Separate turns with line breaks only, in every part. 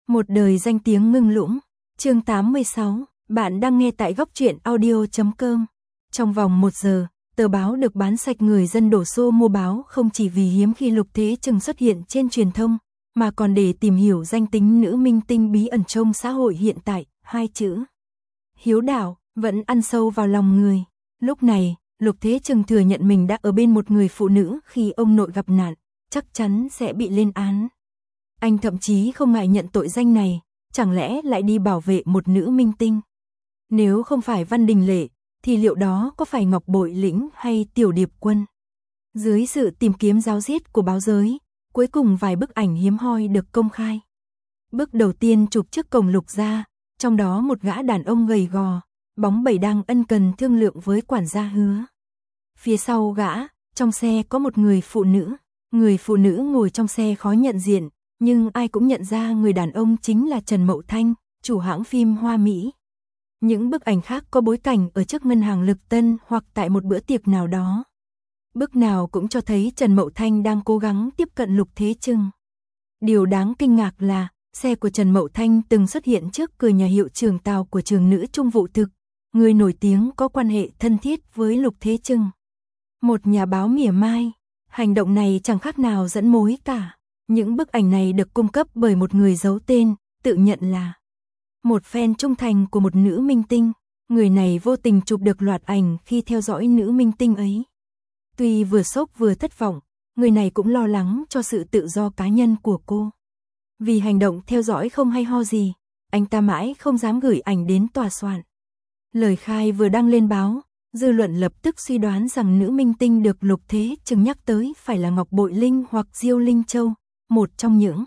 Một đời danh tiếng ngưng lũng. Chương 86, bạn đang nghe tại góc truyện audio.com. Trong vòng 1 giờ, tờ báo được bán sạch, người dân đổ xô mua báo không chỉ vì hiếm khi Lục Thế Trừng xuất hiện trên truyền thông, mà còn để tìm hiểu danh tính nữ minh tinh bí ẩn trong xã hội hiện tại. 2 chữ hiếu đạo vẫn ăn sâu vào lòng người. Lúc này, Lục Thế Trừng thừa nhận mình đã ở bên một người phụ nữ khi ông nội gặp nạn, chắc chắn sẽ bị lên án. Anh thậm chí không ngại nhận tội danh này, chẳng lẽ lại đi bảo vệ một nữ minh tinh? Nếu không phải Văn Đình Lệ, thì liệu đó có phải Ngọc Bội Lĩnh hay Tiểu Điệp Quân? Dưới sự tìm kiếm ráo riết của báo giới, cuối cùng vài bức ảnh hiếm hoi được công khai. Bức đầu tiên chụp trước cổng Lục gia, trong đó một gã đàn ông gầy gò, bóng bẩy đang ân cần thương lượng với quản gia Hứa. Phía sau gã, trong xe có một người phụ nữ. Người phụ nữ ngồi trong xe khó nhận diện, nhưng ai cũng nhận ra người đàn ông chính là Trần Mậu Thanh, chủ hãng phim Hoa Mỹ. Những bức ảnh khác có bối cảnh ở trước ngân hàng Lực Tân hoặc tại một bữa tiệc nào đó. Bức nào cũng cho thấy Trần Mậu Thanh đang cố gắng tiếp cận Lục Thế Trừng. Điều đáng kinh ngạc là, xe của Trần Mậu Thanh từng xuất hiện trước cửa nhà hiệu trưởng Tào của trường nữ Trung Vụ Thực, người nổi tiếng có quan hệ thân thiết với Lục Thế Trừng. Một nhà báo mỉa mai, hành động này chẳng khác nào dẫn mối cả. Những bức ảnh này được cung cấp bởi một người giấu tên, tự nhận là một fan trung thành của một nữ minh tinh. Người này vô tình chụp được loạt ảnh khi theo dõi nữ minh tinh ấy. Tuy vừa sốc vừa thất vọng, người này cũng lo lắng cho sự tự do cá nhân của cô. Vì hành động theo dõi không hay ho gì, anh ta mãi không dám gửi ảnh đến tòa soạn. Lời khai vừa đăng lên báo, dư luận lập tức suy đoán rằng nữ minh tinh được Lục Thế Trừng nhắc tới phải là Ngọc Bội Linh hoặc Diêu Linh Châu, một trong những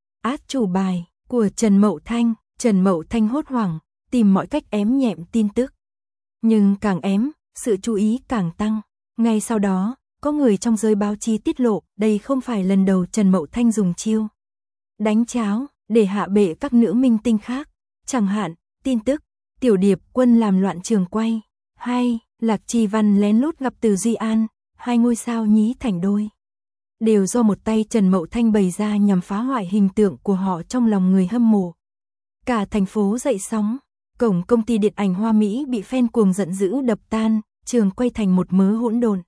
át chủ bài của Trần Mậu Thanh. Trần Mậu Thanh hốt hoảng, tìm mọi cách ém nhẹm tin tức. Nhưng càng ém, sự chú ý càng tăng. Ngay sau đó, có người trong giới báo chí tiết lộ đây không phải lần đầu Trần Mậu Thanh dùng chiêu đánh cháo để hạ bệ các nữ minh tinh khác. Chẳng hạn, tin tức Tiểu Điệp Quân làm loạn trường quay, hay Lạc Chi Văn lén lút gặp Từ Duy An, hai ngôi sao nhí thành đôi, đều do một tay Trần Mậu Thanh bày ra nhằm phá hoại hình tượng của họ trong lòng người hâm mộ. Cả thành phố dậy sóng, cổng công ty điện ảnh Hoa Mỹ bị fan cuồng giận dữ đập tan, trường quay thành một mớ hỗn độn.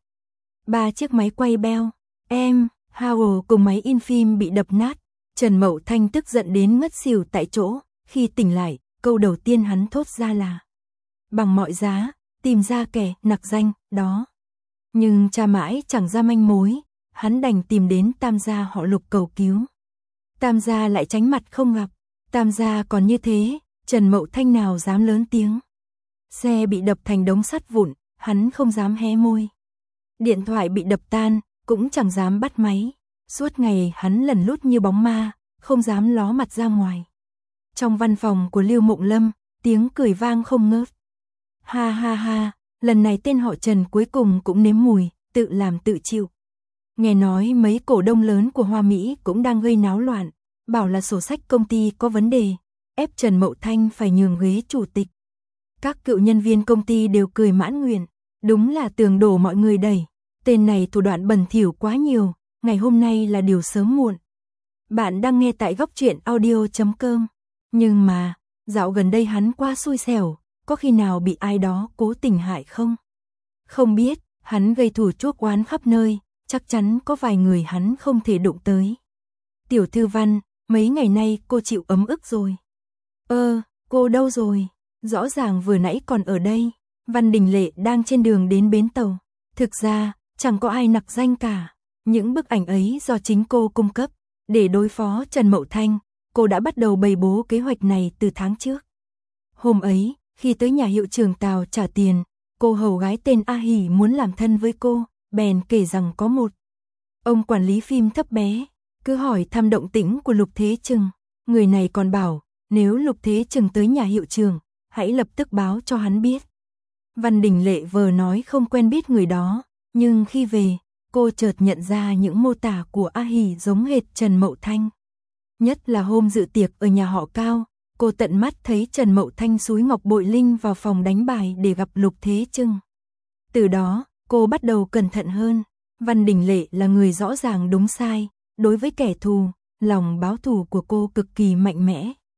3 chiếc máy quay Bell, Howell cùng máy in phim bị đập nát. Trần Mậu Thanh tức giận đến ngất xỉu tại chỗ. Khi tỉnh lại, câu đầu tiên hắn thốt ra là bằng mọi giá, tìm ra kẻ nặc danh đó. Nhưng tra mãi chẳng ra manh mối, hắn đành tìm đến Tam gia họ Lục cầu cứu. Tam gia lại tránh mặt không gặp. Tam gia còn như thế, Trần Mậu Thanh nào dám lớn tiếng. Xe bị đập thành đống sắt vụn, hắn không dám hé môi. Điện thoại bị đập tan, cũng chẳng dám bắt máy. Suốt ngày hắn lẩn lút như bóng ma, không dám ló mặt ra ngoài. Trong văn phòng của Lưu Mộng Lâm, tiếng cười vang không ngớt. Ha ha ha, lần này tên họ Trần cuối cùng cũng nếm mùi, tự làm tự chịu. Nghe nói mấy cổ đông lớn của Hoa Mỹ cũng đang gây náo loạn, bảo là sổ sách công ty có vấn đề, ép Trần Mậu Thanh phải nhường ghế chủ tịch. Các cựu nhân viên công ty đều cười mãn nguyện, đúng là tường đổ mọi người đẩy. Tên này thủ đoạn bẩn thỉu quá nhiều, ngày hôm nay là điều sớm muộn. Bạn đang nghe tại góc truyện audio.com. Nhưng mà, dạo gần đây hắn quá xui xẻo, có khi nào bị ai đó cố tình hại không? Không biết, hắn gây thù chuốc oán khắp nơi, chắc chắn có vài người hắn không thể đụng tới. Tiểu thư Văn, mấy ngày nay cô chịu ấm ức rồi. Cô đâu rồi? Rõ ràng vừa nãy còn ở đây. Văn Đình Lệ đang trên đường đến bến tàu. Thực ra, chẳng có ai nặc danh cả. Những bức ảnh ấy do chính cô cung cấp. Để đối phó Trần Mậu Thanh, cô đã bắt đầu bày bố kế hoạch này từ tháng trước. Hôm ấy, khi tới nhà hiệu trưởng Tào trả tiền, cô hầu gái tên A Hỷ muốn làm thân với cô, bèn kể rằng có một ông quản lý phim thấp bé, cứ hỏi thăm động tĩnh của Lục Thế Trừng. Người này còn bảo, nếu Lục Thế Trừng tới nhà hiệu trưởng, hãy lập tức báo cho hắn biết. Văn Đình Lệ vờ nói không quen biết người đó, nhưng khi về, cô chợt nhận ra những mô tả của A Hỷ giống hệt Trần Mậu Thanh. Nhất là hôm dự tiệc ở nhà họ Cao, cô tận mắt thấy Trần Mậu Thanh xúi Ngọc Bội Linh vào phòng đánh bài để gặp Lục Thế Trừng. Từ đó, cô bắt đầu cẩn thận hơn. Văn Đình Lệ là người rõ ràng đúng sai, đối với kẻ thù, lòng báo thù của cô cực kỳ mạnh mẽ.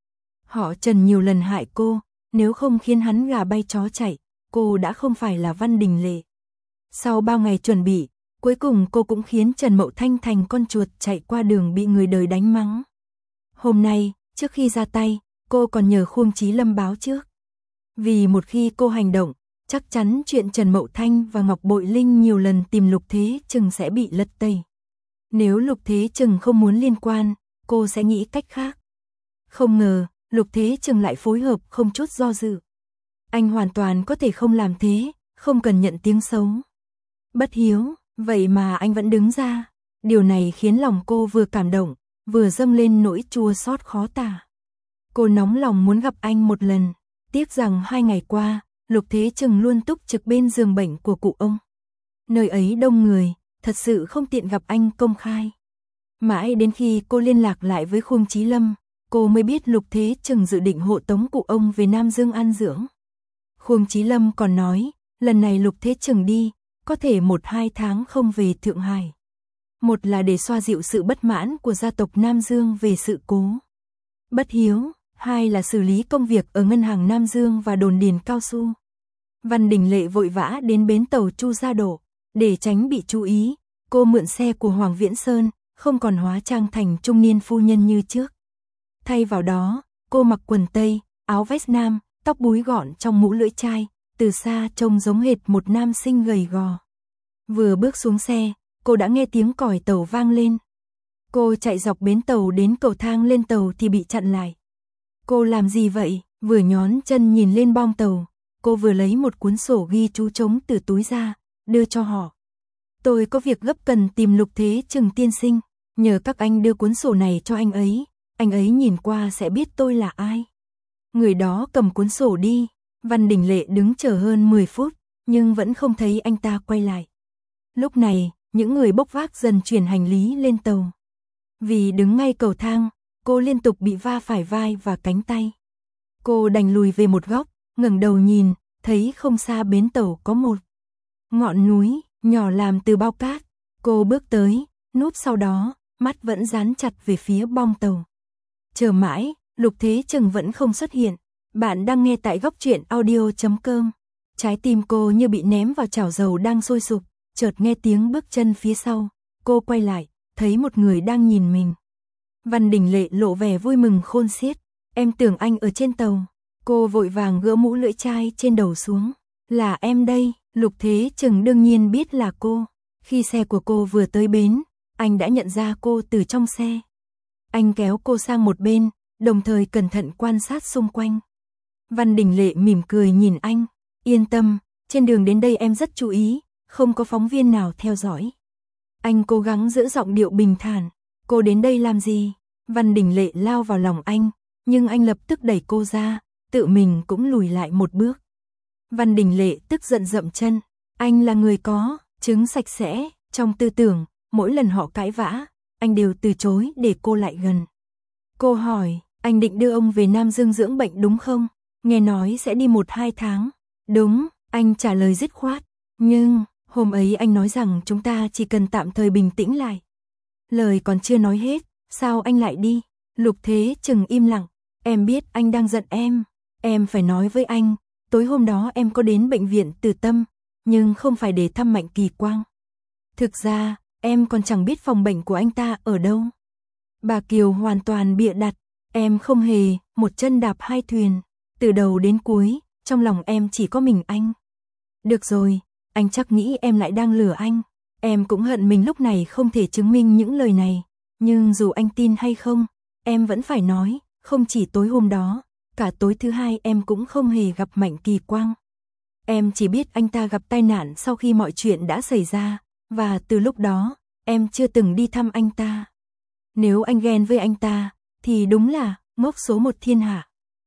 Họ Trần nhiều lần hại cô, nếu không khiến hắn gà bay chó chạy, cô đã không phải là Văn Đình Lệ. Sau bao ngày chuẩn bị, cuối cùng cô cũng khiến Trần Mậu Thanh thành con chuột chạy qua đường bị người đời đánh mắng. Hôm nay, trước khi ra tay, cô còn nhờ Khuông Chí Lâm báo trước. Vì một khi cô hành động, chắc chắn chuyện Trần Mậu Thanh và Ngọc Bội Linh nhiều lần tìm Lục Thế Trừng sẽ bị lật tẩy. Nếu Lục Thế Trừng không muốn liên quan, cô sẽ nghĩ cách khác. Không ngờ, Lục Thế Trừng lại phối hợp không chút do dự. Anh hoàn toàn có thể không làm thế, không cần nhận tiếng xấu. Bất hiếu, vậy mà anh vẫn đứng ra. Điều này khiến lòng cô vừa cảm động, vừa dâng lên nỗi chua xót khó tả. Cô nóng lòng muốn gặp anh một lần, tiếc rằng 2 ngày qua, Lục Thế Trừng luôn túc trực bên giường bệnh của cụ ông. Nơi ấy đông người, thật sự không tiện gặp anh công khai. Mãi đến khi cô liên lạc lại với Khuông Chí Lâm, cô mới biết Lục Thế Trừng dự định hộ tống cụ ông về Nam Dương an dưỡng. Khuông Chí Lâm còn nói, lần này Lục Thế Trừng đi, có thể 1-2 tháng không về Thượng Hải. Một là để xoa dịu sự bất mãn của gia tộc Nam Dương về sự cố bất hiếu, 2 là xử lý công việc ở ngân hàng Nam Dương và đồn điền cao su. Văn Đình Lệ vội vã đến bến tàu Chu Gia Độ, để tránh bị chú ý, cô mượn xe của Hoàng Viễn Sơn, không còn hóa trang thành trung niên phu nhân như trước. Thay vào đó, cô mặc quần tây, áo vest nam, tóc búi gọn trong mũ lưỡi chai, từ xa trông giống hệt một nam sinh gầy gò. Vừa bước xuống xe, cô đã nghe tiếng còi tàu vang lên. Cô chạy dọc bến tàu đến cầu thang lên tàu thì bị chặn lại. Cô làm gì vậy? Vừa nhón chân nhìn lên bong tàu, cô vừa lấy một cuốn sổ ghi chú trống từ túi ra, đưa cho họ. Tôi có việc gấp cần tìm Lục Thế Trừng tiên sinh, nhờ các anh đưa cuốn sổ này cho anh ấy nhìn qua sẽ biết tôi là ai. Người đó cầm cuốn sổ đi, Văn Đình Lệ đứng chờ hơn 10 phút, nhưng vẫn không thấy anh ta quay lại. Lúc này, những người bốc vác dần chuyển hành lý lên tàu. Vì đứng ngay cầu thang, cô liên tục bị va phải vai và cánh tay. Cô đành lùi về một góc, ngẩng đầu nhìn, thấy không xa bến tàu có một ngọn núi nhỏ làm từ bao cát. Cô bước tới, núp sau đó, mắt vẫn dán chặt về phía bong tàu. Chờ mãi, Lục Thế Trừng vẫn không xuất hiện. Bạn đang nghe tại góc truyện audio.com. Trái tim cô như bị ném vào chảo dầu đang sôi sục, chợt nghe tiếng bước chân phía sau. Cô quay lại, thấy một người đang nhìn mình. Văn Đình Lệ lộ vẻ vui mừng khôn xiết. Em tưởng anh ở trên tàu. Cô vội vàng gỡ mũ lưỡi chai trên đầu xuống. Là em đây. Lục Thế Trừng đương nhiên biết là cô. Khi xe của cô vừa tới bến, anh đã nhận ra cô từ trong xe. Anh kéo cô sang một bên, đồng thời cẩn thận quan sát xung quanh. Văn Đình Lệ mỉm cười nhìn anh. Yên tâm, trên đường đến đây em rất chú ý, không có phóng viên nào theo dõi. Anh cố gắng giữ giọng điệu bình thản. Cô đến đây làm gì? Văn Đình Lệ lao vào lòng anh, nhưng anh lập tức đẩy cô ra, tự mình cũng lùi lại một bước. Văn Đình Lệ tức giận dậm chân. Anh là người có chứng sạch sẽ. Trong tư tưởng, mỗi lần họ cãi vã, anh đều từ chối để cô lại gần. Cô hỏi, anh định đưa ông về Nam Dương dưỡng bệnh đúng không? Nghe nói sẽ đi 1-2 tháng. Đúng, anh trả lời dứt khoát. Nhưng, hôm ấy anh nói rằng chúng ta chỉ cần tạm thời bình tĩnh lại. Lời còn chưa nói hết, sao anh lại đi? Lục Thế Trừng im lặng. Em biết anh đang giận em phải nói với anh, tối hôm đó em có đến bệnh viện Từ Tâm, nhưng không phải để thăm Mạnh Kỳ Quang. Thực ra, em còn chẳng biết phòng bệnh của anh ta ở đâu. Bà Kiều hoàn toàn bịa đặt, em không hề một chân đạp hai thuyền, từ đầu đến cuối, trong lòng em chỉ có mình anh. Được rồi, anh chắc nghĩ em lại đang lừa anh. Em cũng hận mình lúc này không thể chứng minh những lời này, nhưng dù anh tin hay không, em vẫn phải nói, không chỉ tối hôm đó, cả tối thứ hai em cũng không hề gặp Mạnh Kỳ Quang. Em chỉ biết anh ta gặp tai nạn sau khi mọi chuyện đã xảy ra, và từ lúc đó, em chưa từng đi thăm anh ta. Nếu anh ghen với anh ta, thì đúng là ngốc số 1 thiên hạ.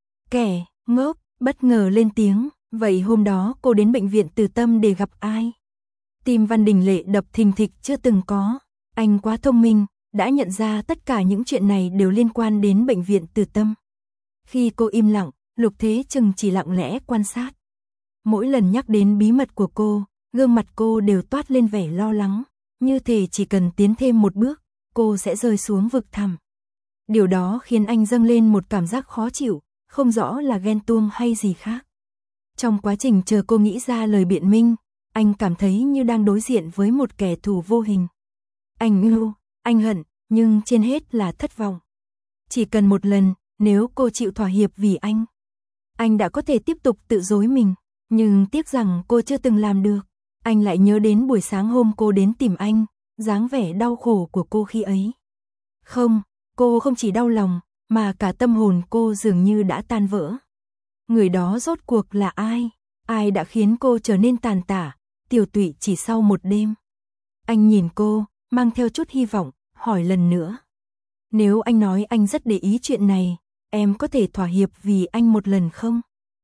Kẻ ngốc bất ngờ lên tiếng, vậy hôm đó cô đến bệnh viện Từ Tâm để gặp ai? Tim Văn Đình Lệ đập thình thịch chưa từng có. Anh quá thông minh, đã nhận ra tất cả những chuyện này đều liên quan đến bệnh viện Từ Tâm. Khi cô im lặng, Lục Thế Trừng chỉ lặng lẽ quan sát. Mỗi lần nhắc đến bí mật của cô, gương mặt cô đều toát lên vẻ lo lắng, như thể chỉ cần tiến thêm một bước, cô sẽ rơi xuống vực thẳm. Điều đó khiến anh dâng lên một cảm giác khó chịu, không rõ là ghen tuông hay gì khác. Trong quá trình chờ cô nghĩ ra lời biện minh, anh cảm thấy như đang đối diện với một kẻ thù vô hình. Anh yêu, anh hận, nhưng trên hết là thất vọng. Chỉ cần một lần, nếu cô chịu thỏa hiệp vì anh đã có thể tiếp tục tự dối mình, nhưng tiếc rằng cô chưa từng làm được. Anh lại nhớ đến buổi sáng hôm cô đến tìm anh, dáng vẻ đau khổ của cô khi ấy. Không, cô không chỉ đau lòng, mà cả tâm hồn cô dường như đã tan vỡ. Người đó rốt cuộc là ai? Ai đã khiến cô trở nên tàn tả, tiều tụy chỉ sau một đêm? Anh nhìn cô, mang theo chút hy vọng, hỏi lần nữa. Nếu anh nói anh rất để ý chuyện này, em có thể thỏa hiệp vì anh một lần không?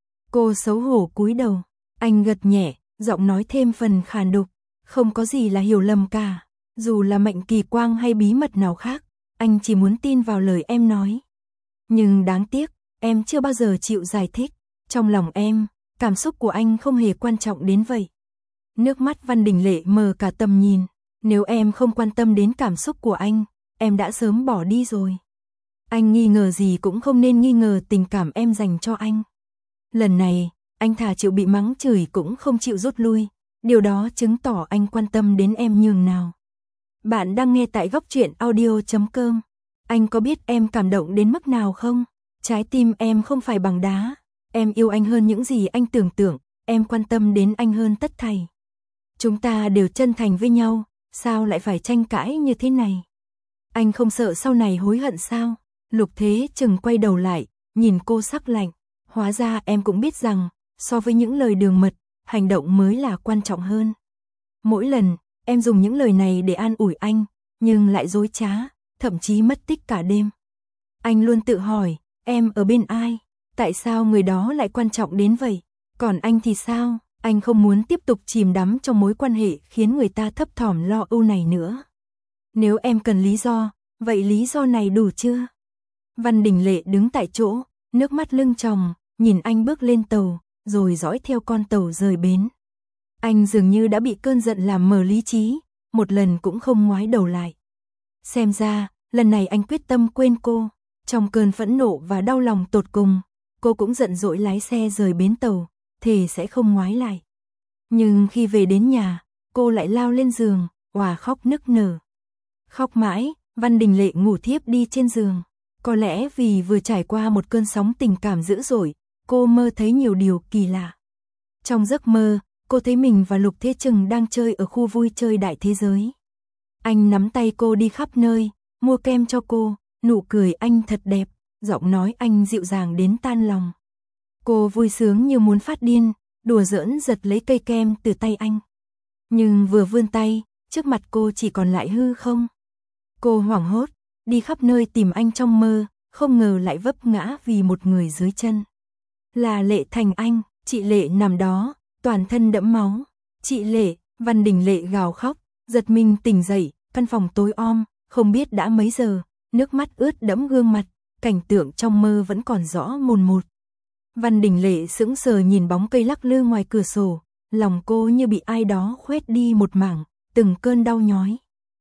Cô xấu hổ cúi đầu, anh gật nhẹ, giọng nói thêm phần khàn đục. Không có gì là hiểu lầm cả, dù là mệnh kỳ quang hay bí mật nào khác, anh chỉ muốn tin vào lời em nói. Nhưng đáng tiếc, em chưa bao giờ chịu giải thích. Trong lòng em, cảm xúc của anh không hề quan trọng đến vậy. Nước mắt Văn Đình Lệ mờ cả tầm nhìn. Nếu em không quan tâm đến cảm xúc của anh, em đã sớm bỏ đi rồi. Anh nghi ngờ gì cũng không nên nghi ngờ tình cảm em dành cho anh. Lần này, anh thà chịu bị mắng chửi cũng không chịu rút lui. Điều đó chứng tỏ anh quan tâm đến em nhường nào. Bạn đang nghe tại Góc Truyện Audio.com. Anh có biết em cảm động đến mức nào không? Trái tim em không phải bằng đá. Em yêu anh hơn những gì anh tưởng tượng. Em quan tâm đến anh hơn tất thảy. Chúng ta đều chân thành với nhau. Sao lại phải tranh cãi như thế này? Anh không sợ sau này hối hận sao? Lục Thế Chừng quay đầu lại, nhìn cô sắc lạnh. Hóa ra em cũng biết rằng, so với những lời đường mật, hành động mới là quan trọng hơn. Mỗi lần, em dùng những lời này để an ủi anh, nhưng lại dối trá, thậm chí mất tích cả đêm. Anh luôn tự hỏi, em ở bên ai? Tại sao người đó lại quan trọng đến vậy? Còn anh thì sao? Anh không muốn tiếp tục chìm đắm trong mối quan hệ khiến người ta thấp thỏm lo âu này nữa. Nếu em cần lý do, vậy lý do này đủ chưa? Văn Đình Lệ đứng tại chỗ, nước mắt lưng tròng, nhìn anh bước lên tàu, rồi dõi theo con tàu rời bến. Anh dường như đã bị cơn giận làm mờ lý trí, một lần cũng không ngoái đầu lại. Xem ra, lần này anh quyết tâm quên cô. Trong cơn phẫn nộ và đau lòng tột cùng, cô cũng giận dỗi lái xe rời bến tàu, thề sẽ không ngoái lại. Nhưng khi về đến nhà, cô lại lao lên giường, òa khóc nức nở. Khóc mãi, Văn Đình Lệ ngủ thiếp đi trên giường. Có lẽ vì vừa trải qua một cơn sóng tình cảm dữ dội, cô mơ thấy nhiều điều kỳ lạ. Trong giấc mơ, cô thấy mình và Lục Thế Chừng đang chơi ở khu vui chơi đại thế giới. Anh nắm tay cô đi khắp nơi, mua kem cho cô, nụ cười anh thật đẹp, giọng nói anh dịu dàng đến tan lòng. Cô vui sướng như muốn phát điên, đùa giỡn giật lấy cây kem từ tay anh. Nhưng vừa vươn tay, trước mặt cô chỉ còn lại hư không. Cô hoảng hốt, đi khắp nơi tìm anh trong mơ, không ngờ lại vấp ngã vì một người dưới chân. Là Lệ Thành Anh, chị Lệ nằm đó, toàn thân đẫm máu. Chị Lệ, Văn Đình Lệ gào khóc, giật mình tỉnh dậy, căn phòng tối om, không biết đã mấy giờ, nước mắt ướt đẫm gương mặt, cảnh tượng trong mơ vẫn còn rõ mồn một. Văn Đình Lệ sững sờ nhìn bóng cây lắc lư ngoài cửa sổ, lòng cô như bị ai đó khoét đi một mảng, từng cơn đau nhói.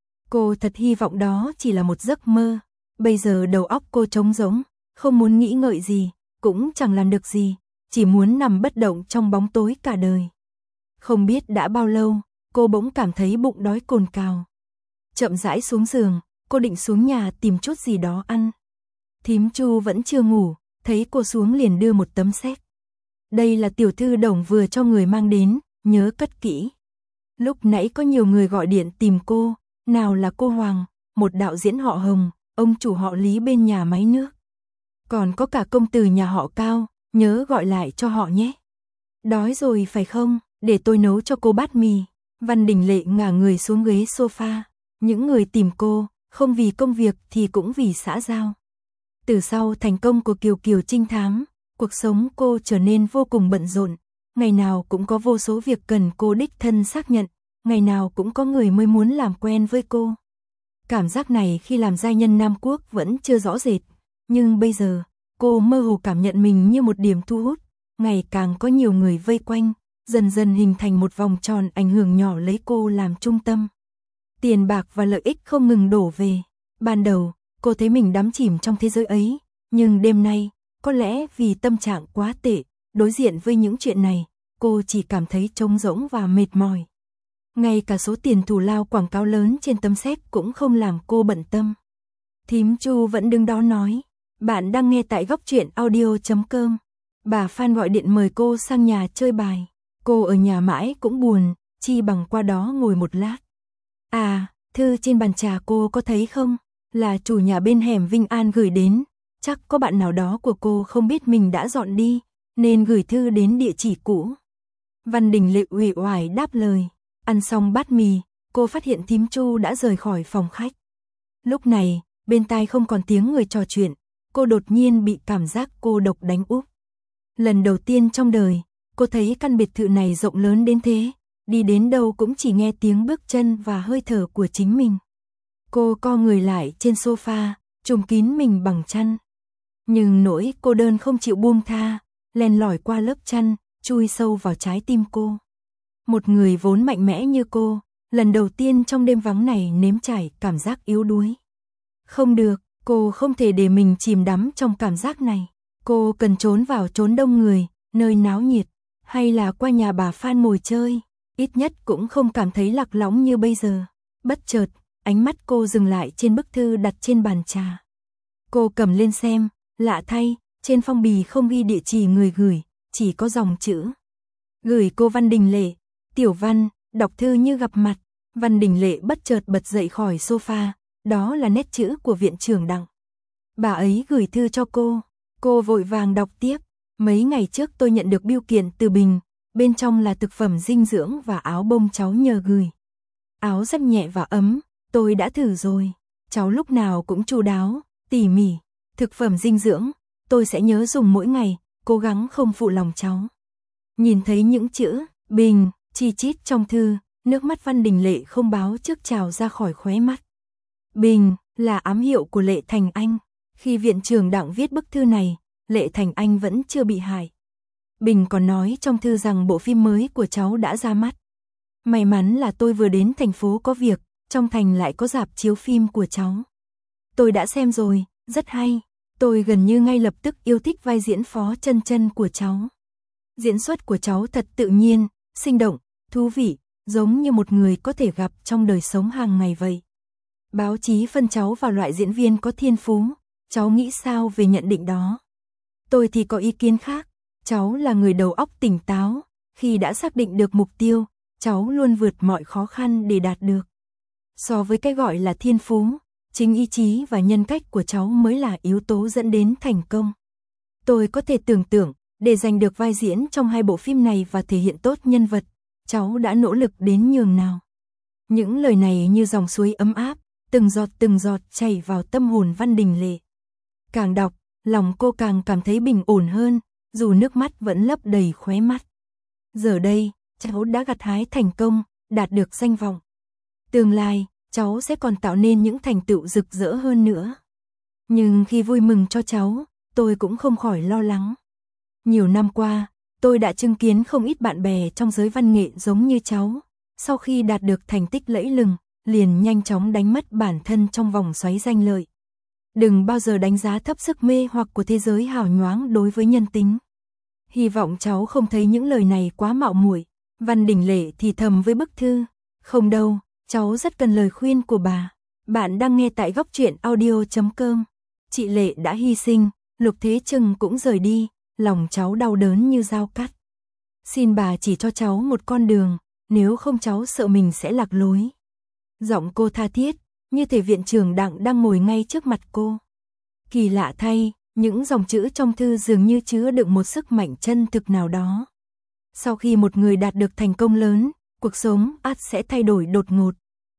Cô thật hy vọng đó chỉ là một giấc mơ. Bây giờ đầu óc cô trống rỗng, không muốn nghĩ ngợi gì, cũng chẳng làm được gì, chỉ muốn nằm bất động trong bóng tối cả đời. Không biết đã bao lâu, cô bỗng cảm thấy bụng đói cồn cào. Chậm rãi xuống giường, cô định xuống nhà tìm chút gì đó ăn. Thím Chu vẫn chưa ngủ, thấy cô xuống liền đưa một tấm séc. Đây là tiểu thư Đồng vừa cho người mang đến, nhớ cất kỹ. Lúc nãy có nhiều người gọi điện tìm cô, nào là cô Hoàng, một đạo diễn họ Hồng, ông chủ họ Lý bên nhà máy nước. Còn có cả công tử nhà họ Cao, nhớ gọi lại cho họ nhé. Đói rồi phải không, để tôi nấu cho cô bát mì. Văn Đình Lệ ngả người xuống ghế sofa. Những người tìm cô, không vì công việc thì cũng vì xã giao. Từ sau thành công của Kiều Kiều trinh thám, cuộc sống cô trở nên vô cùng bận rộn. Ngày nào cũng có vô số việc cần cô đích thân xác nhận, ngày nào cũng có người mới muốn làm quen với cô. Cảm giác này khi làm giai nhân Nam Quốc vẫn chưa rõ rệt, nhưng bây giờ, cô mơ hồ cảm nhận mình như một điểm thu hút, ngày càng có nhiều người vây quanh, dần dần hình thành một vòng tròn ảnh hưởng nhỏ lấy cô làm trung tâm. Tiền bạc và lợi ích không ngừng đổ về. Ban đầu, cô thấy mình đắm chìm trong thế giới ấy, nhưng đêm nay, Có lẽ vì tâm trạng quá tệ, đối diện với những chuyện này, cô chỉ cảm thấy trống rỗng và mệt mỏi. Ngay cả số tiền thù lao quảng cáo lớn trên tấm séc cũng không làm cô bận tâm. Thím Chu vẫn đứng đó nói, bạn đang nghe tại góc truyện audio.com. Bà Phan gọi điện mời cô sang nhà chơi bài. Cô ở nhà mãi cũng buồn, chi bằng qua đó ngồi một lát. À, thư trên bàn trà cô có thấy không? Là chủ nhà bên hẻm Vinh An gửi đến. Chắc có bạn nào đó của cô không biết mình đã dọn đi, nên gửi thư đến địa chỉ cũ. Văn Đình Lệ uể oải đáp lời. Ăn xong bát mì, cô phát hiện thím Chu đã rời khỏi phòng khách. Lúc này, bên tai không còn tiếng người trò chuyện, cô đột nhiên bị cảm giác cô độc đánh úp. Lần đầu tiên trong đời, cô thấy căn biệt thự này rộng lớn đến thế, đi đến đâu cũng chỉ nghe tiếng bước chân và hơi thở của chính mình. Cô co người lại trên sofa, trùm kín mình bằng chăn. Nhưng nỗi cô đơn không chịu buông tha, len lỏi qua lớp chăn, chui sâu vào trái tim cô. Một người vốn mạnh mẽ như cô, lần đầu tiên trong đêm vắng này nếm trải cảm giác yếu đuối. Không được, cô không thể để mình chìm đắm trong cảm giác này. Cô cần trốn vào chốn đông người, nơi náo nhiệt, hay là qua nhà bà Phan ngồi chơi, ít nhất cũng không cảm thấy lạc lõng như bây giờ. Bất chợt, ánh mắt cô dừng lại trên bức thư đặt trên bàn trà. Cô cầm lên xem, lạ thay, trên phong bì không ghi địa chỉ người gửi, chỉ có dòng chữ. Gửi cô Văn Đình Lệ, Tiểu Văn, đọc thư như gặp mặt. Văn Đình Lệ bất chợt bật dậy khỏi sofa, đó là nét chữ của viện trưởng Đặng. Bà ấy gửi thư cho cô vội vàng đọc tiếp. Mấy ngày trước tôi nhận được bưu kiện từ Bình, bên trong là thực phẩm dinh dưỡng và áo bông cháu nhờ gửi. Áo rất nhẹ và ấm, tôi đã thử rồi. Cháu lúc nào cũng chu đáo, tỉ mỉ. Thực phẩm dinh dưỡng, tôi sẽ nhớ dùng mỗi ngày, cố gắng không phụ lòng cháu. Nhìn thấy những chữ Bình, chi chít trong thư, nước mắt Văn Đình Lệ không báo trước trào ra khỏi khóe mắt. Bình là ám hiệu của Lệ Thành Anh. Khi viện trưởng Đặng viết bức thư này, Lệ Thành Anh vẫn chưa bị hại. Bình còn nói trong thư rằng bộ phim mới của cháu đã ra mắt. May mắn là tôi vừa đến thành phố có việc, trong thành lại có rạp chiếu phim của cháu. Tôi đã xem rồi, rất hay. Tôi gần như ngay lập tức yêu thích vai diễn Phó Chân Chân của cháu. Diễn xuất của cháu thật tự nhiên, sinh động, thú vị, giống như một người có thể gặp trong đời sống hàng ngày vậy. Báo chí phân cháu vào loại diễn viên có thiên phú, cháu nghĩ sao về nhận định đó? Tôi thì có ý kiến khác, cháu là người đầu óc tỉnh táo, khi đã xác định được mục tiêu, cháu luôn vượt mọi khó khăn để đạt được. So với cái gọi là thiên phú, chính ý chí và nhân cách của cháu mới là yếu tố dẫn đến thành công. Tôi có thể tưởng tượng, để giành được vai diễn trong hai bộ phim này và thể hiện tốt nhân vật, cháu đã nỗ lực đến nhường nào. Những lời này như dòng suối ấm áp, từng giọt chảy vào tâm hồn Văn Đình Lệ. Càng đọc, lòng cô càng cảm thấy bình ổn hơn, dù nước mắt vẫn lấp đầy khóe mắt. Giờ đây, cháu đã gặt hái thành công, đạt được danh vọng. Tương lai, cháu sẽ còn tạo nên những thành tựu rực rỡ hơn nữa. Nhưng khi vui mừng cho cháu, tôi cũng không khỏi lo lắng. Nhiều năm qua, tôi đã chứng kiến không ít bạn bè trong giới văn nghệ giống như cháu. Sau khi đạt được thành tích lẫy lừng, liền nhanh chóng đánh mất bản thân trong vòng xoáy danh lợi. Đừng bao giờ đánh giá thấp sức mê hoặc của thế giới hào nhoáng đối với nhân tính. Hy vọng cháu không thấy những lời này quá mạo muội. Văn Đình Lệ thì thầm với bức thư. Không đâu, cháu rất cần lời khuyên của bà. Bạn đang nghe tại góc truyện audio.com. Chị Lệ đã hy sinh, Lục Thế Trừng cũng rời đi, lòng cháu đau đớn như dao cắt. Xin bà chỉ cho cháu một con đường, nếu không cháu sợ mình sẽ lạc lối. Giọng cô tha thiết, như thể viện trưởng Đặng đang ngồi ngay trước mặt cô. Kỳ lạ thay, những dòng chữ trong thư dường như chứa đựng một sức mạnh chân thực nào đó. Sau khi một người đạt được thành công lớn, cuộc sống ắt sẽ thay đổi đột ngột.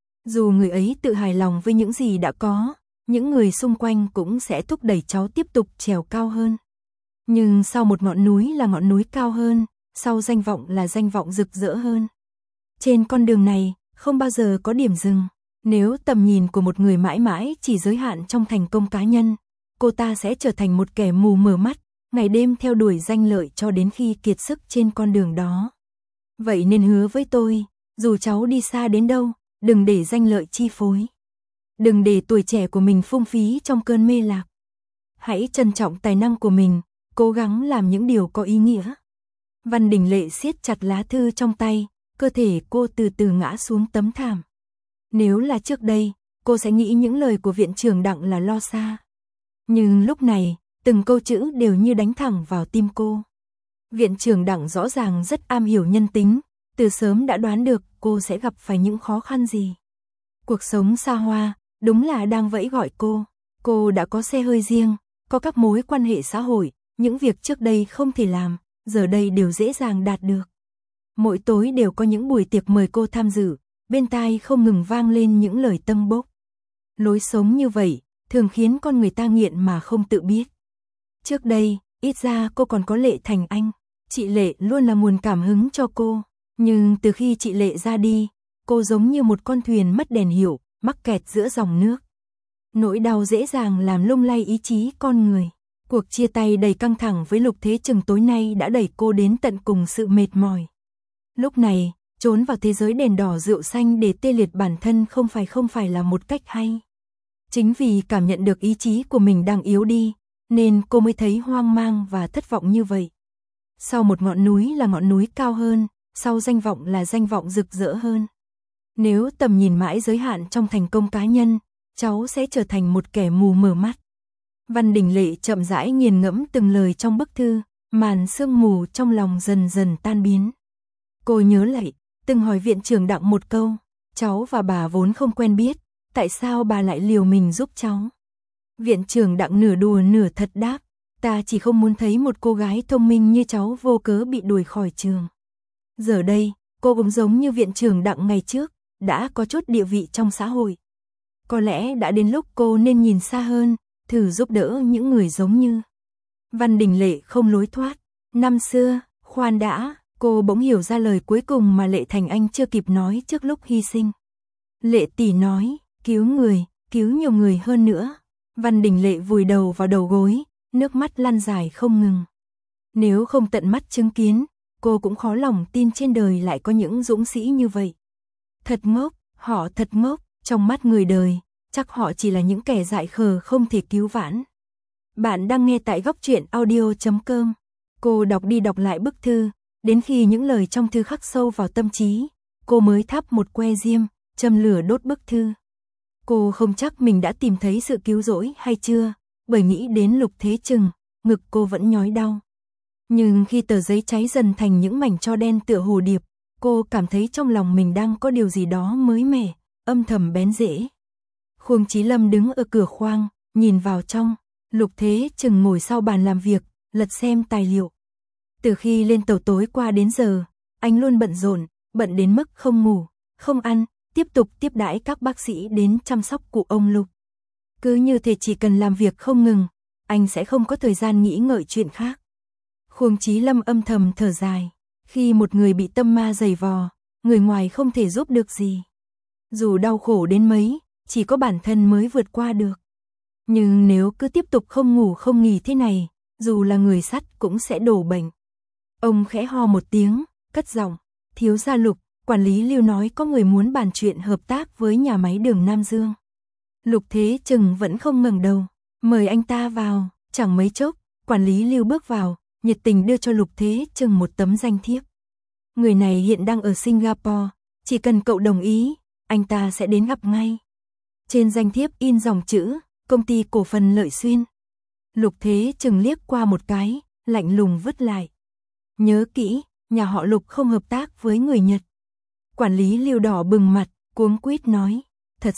Dù người ấy tự hài lòng với những gì đã có, những người xung quanh cũng sẽ thúc đẩy cháu tiếp tục trèo cao hơn. Nhưng sau một ngọn núi là ngọn núi cao hơn, sau danh vọng là danh vọng rực rỡ hơn. Trên con đường này, không bao giờ có điểm dừng. Nếu tầm nhìn của một người mãi mãi chỉ giới hạn trong thành công cá nhân, cô ta sẽ trở thành một kẻ mù mờ mắt, ngày đêm theo đuổi danh lợi cho đến khi kiệt sức trên con đường đó. Vậy nên hứa với tôi, dù cháu đi xa đến đâu, đừng để danh lợi chi phối. Đừng để tuổi trẻ của mình phung phí trong cơn mê lạc. Hãy trân trọng tài năng của mình, cố gắng làm những điều có ý nghĩa. Văn Đình Lệ siết chặt lá thư trong tay, cơ thể cô từ từ ngã xuống tấm thảm. Nếu là trước đây, cô sẽ nghĩ những lời của viện trưởng Đặng là lo xa. Nhưng lúc này, từng câu chữ đều như đánh thẳng vào tim cô. Viện trưởng Đặng rõ ràng rất am hiểu nhân tính, từ sớm đã đoán được cô sẽ gặp phải những khó khăn gì. Cuộc sống xa hoa, đúng là đang vẫy gọi cô. Cô đã có xe hơi riêng, có các mối quan hệ xã hội, những việc trước đây không thể làm, giờ đây đều dễ dàng đạt được. Mỗi tối đều có những buổi tiệc mời cô tham dự, bên tai không ngừng vang lên những lời tâng bốc. Lối sống như vậy, thường khiến con người ta nghiện mà không tự biết. Trước đây, ít ra cô còn có Lệ Thành Anh. Chị Lệ luôn là nguồn cảm hứng cho cô. Nhưng từ khi chị Lệ ra đi, cô giống như một con thuyền mất đèn hiệu, mắc kẹt giữa dòng nước. Nỗi đau dễ dàng làm lung lay ý chí con người. Cuộc chia tay đầy căng thẳng với Lục Thế Chừng tối nay đã đẩy cô đến tận cùng sự mệt mỏi. Lúc này, trốn vào thế giới đèn đỏ rượu xanh để tê liệt bản thân không phải là một cách hay. Chính vì cảm nhận được ý chí của mình đang yếu đi, nên cô mới thấy hoang mang và thất vọng như vậy. Sau một ngọn núi là ngọn núi cao hơn, sau danh vọng là danh vọng rực rỡ hơn. Nếu tầm nhìn mãi giới hạn trong thành công cá nhân, cháu sẽ trở thành một kẻ mù mờ mắt. Văn Đình Lệ chậm rãi nghiền ngẫm từng lời trong bức thư, màn sương mù trong lòng dần dần tan biến. Cô nhớ lại, từng hỏi viện trưởng Đặng một câu, cháu và bà vốn không quen biết, tại sao bà lại liều mình giúp cháu? Viện trưởng Đặng nửa đùa nửa thật đáp, ta chỉ không muốn thấy một cô gái thông minh như cháu vô cớ bị đuổi khỏi trường. Giờ đây, cô cũng giống như viện trưởng Đặng ngày trước, đã có chút địa vị trong xã hội. Có lẽ đã đến lúc cô nên nhìn xa hơn, thử giúp đỡ những người giống như. Văn Đình Lệ không lối thoát. Năm xưa, khoan đã, cô bỗng hiểu ra lời cuối cùng mà Lệ Thành Anh chưa kịp nói trước lúc hy sinh. Lệ tỷ nói, cứu người, cứu nhiều người hơn nữa. Văn Đình Lệ vùi đầu vào đầu gối, nước mắt lăn dài không ngừng. Nếu không tận mắt chứng kiến, cô cũng khó lòng tin trên đời lại có những dũng sĩ như vậy. Thật ngốc, họ thật ngốc, trong mắt người đời, chắc họ chỉ là những kẻ dại khờ không thể cứu vãn. Bạn đang nghe tại Góc Truyện Audio.com. Cô đọc đi đọc lại bức thư, đến khi những lời trong thư khắc sâu vào tâm trí, cô mới thắp một que diêm, châm lửa đốt bức thư. Cô không chắc mình đã tìm thấy sự cứu rỗi hay chưa, bởi nghĩ đến Lục Thế Chừng, ngực cô vẫn nhói đau. Nhưng khi tờ giấy cháy dần thành những mảnh tro đen tựa hồ điệp, cô cảm thấy trong lòng mình đang có điều gì đó mới mẻ, âm thầm bén rễ. Khuông Chí Lâm đứng ở cửa khoang, nhìn vào trong. Lục Thế Chừng ngồi sau bàn làm việc, lật xem tài liệu. Từ khi lên tàu tối qua đến giờ, anh luôn bận rộn, bận đến mức không ngủ, không ăn, tiếp tục tiếp đãi các bác sĩ đến chăm sóc cụ ông Lục. Cứ như thể chỉ cần làm việc không ngừng, anh sẽ không có thời gian nghĩ ngợi chuyện khác. Khuông Chí Lâm âm thầm thở dài, khi một người bị tâm ma giày vò, người ngoài không thể giúp được gì. Dù đau khổ đến mấy, chỉ có bản thân mới vượt qua được. Nhưng nếu cứ tiếp tục không ngủ không nghỉ thế này, dù là người sắt cũng sẽ đổ bệnh. Ông khẽ ho một tiếng, cất giọng, thiếu gia Lục, quản lý Lưu nói có người muốn bàn chuyện hợp tác với nhà máy đường Nam Dương. Lục Thế Chừng vẫn không ngẩng đầu, mời anh ta vào, chẳng mấy chốc, quản lý Lưu bước vào, nhiệt tình đưa cho Lục Thế Chừng một tấm danh thiếp. Người này hiện đang ở Singapore, chỉ cần cậu đồng ý, anh ta sẽ đến gặp ngay. Trên danh thiếp in dòng chữ, công ty cổ phần Lợi Xuyên. Lục Thế Chừng liếc qua một cái, lạnh lùng vứt lại. Nhớ kỹ, nhà họ Lục không hợp tác với người Nhật. Quản lý Lưu đỏ bừng mặt, cuống quýt nói, thật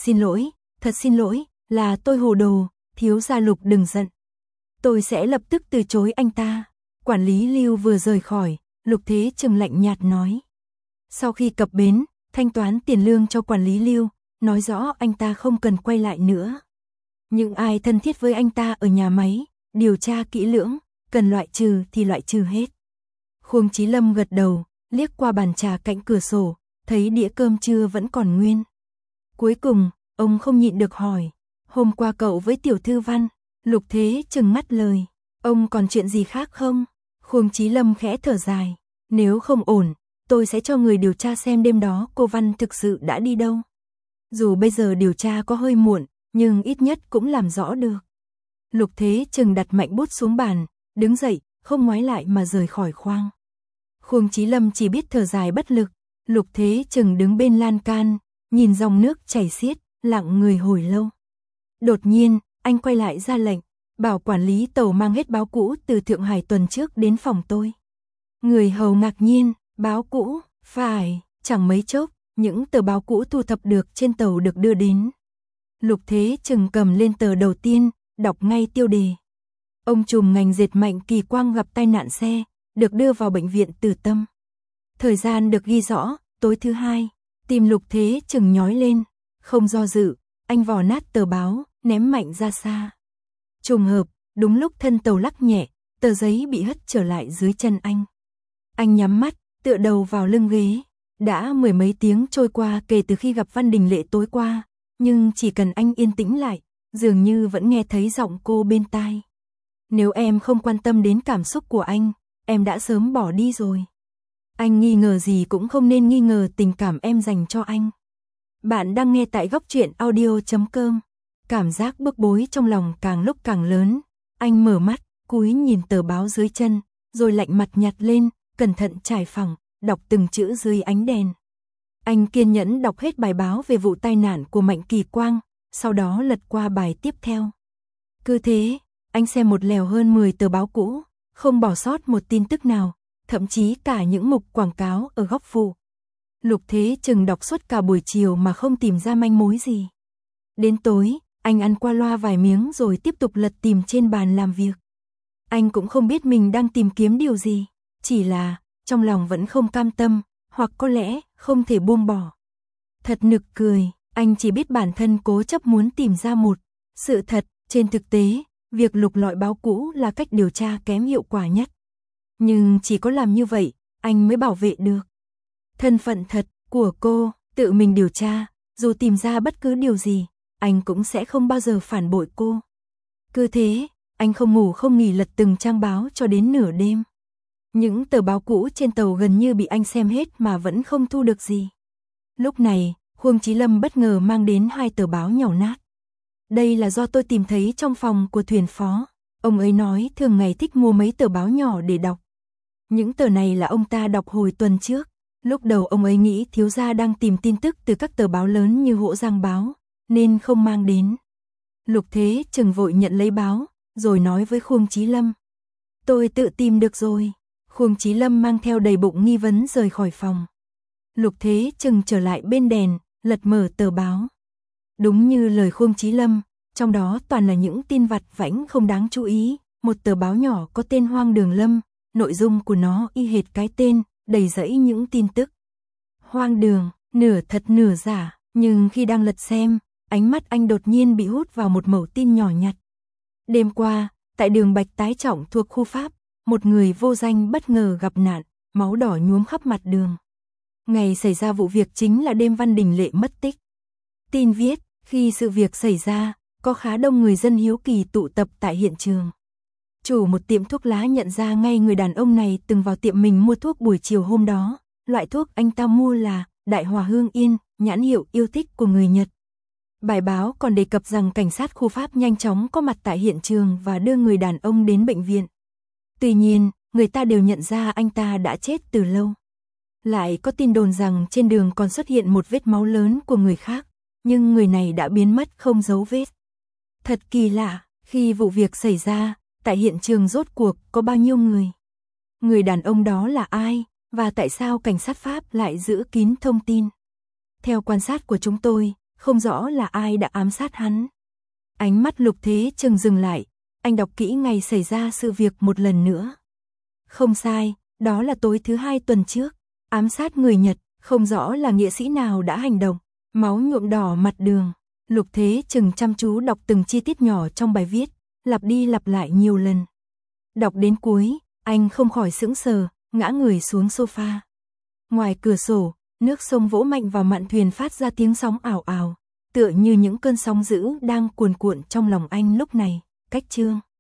xin lỗi, là tôi hồ đồ, thiếu gia Lục đừng giận. Tôi sẽ lập tức từ chối anh ta. Quản lý Lưu vừa rời khỏi, Lục Thế Chừng lạnh nhạt nói. Sau khi cập bến, thanh toán tiền lương cho quản lý Lưu, nói rõ anh ta không cần quay lại nữa. Những ai thân thiết với anh ta ở nhà máy, điều tra kỹ lưỡng, cần loại trừ thì loại trừ hết. Khuông Chí Lâm gật đầu, liếc qua bàn trà cạnh cửa sổ, thấy đĩa cơm trưa vẫn còn nguyên. Cuối cùng, ông không nhịn được hỏi, hôm qua cậu với tiểu thư Văn. Lục Thế Chừng ngắt lời, ông còn chuyện gì khác không? Khuông Chí Lâm khẽ thở dài, nếu không ổn, tôi sẽ cho người điều tra xem đêm đó cô Văn thực sự đã đi đâu. Dù bây giờ điều tra có hơi muộn, nhưng ít nhất cũng làm rõ được. Lục Thế Chừng đặt mạnh bút xuống bàn, đứng dậy, không ngoái lại mà rời khỏi khoang. Khuông Chí Lâm chỉ biết thở dài bất lực, Lục Thế Chừng đứng bên lan can, nhìn dòng nước chảy xiết, lặng người hồi lâu. Đột nhiên, anh quay lại ra lệnh, bảo quản lý tàu mang hết báo cũ từ Thượng Hải tuần trước đến phòng tôi. Người hầu ngạc nhiên, báo cũ, phải, chẳng mấy chốc, những tờ báo cũ thu thập được trên tàu được đưa đến. Lục Thế Chừng cầm lên tờ đầu tiên, đọc ngay tiêu đề. Ông trùm ngành dệt Mạnh Kỳ Quang gặp tai nạn xe, được đưa vào bệnh viện Từ Tâm. Thời gian được ghi rõ, tối thứ Hai. Tim Lục Thế Chừng nhói lên, không do dự, anh vò nát tờ báo, ném mạnh ra xa. Trùng hợp, đúng lúc thân tàu lắc nhẹ, tờ giấy bị hất trở lại dưới chân anh. Anh nhắm mắt, tựa đầu vào lưng ghế. Đã mười mấy tiếng trôi qua kể từ khi gặp Văn Đình Lệ tối qua, nhưng chỉ cần anh yên tĩnh lại, dường như vẫn nghe thấy giọng cô bên tai. Nếu em không quan tâm đến cảm xúc của anh, em đã sớm bỏ đi rồi. Anh nghi ngờ gì cũng không nên nghi ngờ tình cảm em dành cho anh. Bạn đang nghe tại Góc Truyện Audio.com. Cảm giác bức bối trong lòng càng lúc càng lớn. Anh mở mắt, cúi nhìn tờ báo dưới chân, rồi lạnh mặt nhặt lên, cẩn thận trải phẳng, đọc từng chữ dưới ánh đèn. Anh kiên nhẫn đọc hết bài báo về vụ tai nạn của Mạnh Kỳ Quang, sau đó lật qua bài tiếp theo. Cứ thế, anh xem một lèo hơn 10 tờ báo cũ, không bỏ sót một tin tức nào, thậm chí cả những mục quảng cáo ở góc phụ. Lục Thế Chừng đọc suốt cả buổi chiều mà không tìm ra manh mối gì. Đến tối, anh ăn qua loa vài miếng rồi tiếp tục lật tìm trên bàn làm việc. Anh cũng không biết mình đang tìm kiếm điều gì, chỉ là trong lòng vẫn không cam tâm, hoặc có lẽ không thể buông bỏ. Thật nực cười, anh chỉ biết bản thân cố chấp muốn tìm ra một sự thật. Trên thực tế, việc lục lọi báo cũ là cách điều tra kém hiệu quả nhất. Nhưng chỉ có làm như vậy, anh mới bảo vệ được thân phận thật của cô. Tự mình điều tra, dù tìm ra bất cứ điều gì, anh cũng sẽ không bao giờ phản bội cô. Cứ thế, anh không ngủ không nghỉ lật từng trang báo cho đến nửa đêm. Những tờ báo cũ trên tàu gần như bị anh xem hết mà vẫn không thu được gì. Lúc này, Khuông Chí Lâm bất ngờ mang đến 2 tờ báo nhàu nát. Đây là do tôi tìm thấy trong phòng của thuyền phó. Ông ấy nói thường ngày thích mua mấy tờ báo nhỏ để đọc. Những tờ này là ông ta đọc hồi tuần trước. Lúc đầu ông ấy nghĩ thiếu gia đang tìm tin tức từ các tờ báo lớn như Hỗ Giang Báo, nên không mang đến. Lục Thế Chừng vội nhận lấy báo, rồi nói với Khuông Chí Lâm. Tôi tự tìm được rồi. Khuông Chí Lâm mang theo đầy bụng nghi vấn rời khỏi phòng. Lục Thế Chừng trở lại bên đèn, lật mở tờ báo. Đúng như lời Khuông Chí Lâm, trong đó toàn là những tin vặt vãnh không đáng chú ý. Một tờ báo nhỏ có tên Hoang Đường Lâm, nội dung của nó y hệt cái tên, đầy rẫy những tin tức. Hoang đường, nửa thật nửa giả, nhưng khi đang lật xem, ánh mắt anh đột nhiên bị hút vào một mẩu tin nhỏ nhặt. Đêm qua, tại đường Bạch Tái Trọng thuộc khu Pháp, một người vô danh bất ngờ gặp nạn, máu đỏ nhuốm khắp mặt đường. Ngày xảy ra vụ việc chính là đêm Văn Đình Lệ mất tích. Tin viết, khi sự việc xảy ra, có khá đông người dân hiếu kỳ tụ tập tại hiện trường. Chủ một tiệm thuốc lá nhận ra ngay người đàn ông này từng vào tiệm mình mua thuốc buổi chiều hôm đó. Loại thuốc anh ta mua là Đại Hòa Hương Yên, nhãn hiệu yêu thích của người Nhật. Bài báo còn đề cập rằng cảnh sát khu Pháp nhanh chóng có mặt tại hiện trường và đưa người đàn ông đến bệnh viện. Tuy nhiên, người ta đều nhận ra anh ta đã chết từ lâu. Lại có tin đồn rằng trên đường còn xuất hiện một vết máu lớn của người khác, nhưng người này đã biến mất không dấu vết. Thật kỳ lạ, khi vụ việc xảy ra, tại hiện trường rốt cuộc có bao nhiêu người? Người đàn ông đó là ai? Và tại sao cảnh sát Pháp lại giữ kín thông tin? Theo quan sát của chúng tôi, không rõ là ai đã ám sát hắn. Ánh mắt Lục Thế Chừng dừng lại, anh đọc kỹ ngày xảy ra sự việc một lần nữa. Không sai, đó là tối thứ Hai tuần trước, ám sát người Nhật, không rõ là nghệ sĩ nào đã hành động, máu nhuộm đỏ mặt đường. Lục Thế Chừng chăm chú đọc từng chi tiết nhỏ trong bài viết, lặp đi lặp lại nhiều lần. Đọc đến cuối, anh không khỏi sững sờ, ngã người xuống sofa. Ngoài cửa sổ, nước sông vỗ mạnh vào mạn thuyền phát ra tiếng sóng ảo ảo, tựa như những cơn sóng dữ đang cuồn cuộn trong lòng anh lúc này. Cách chương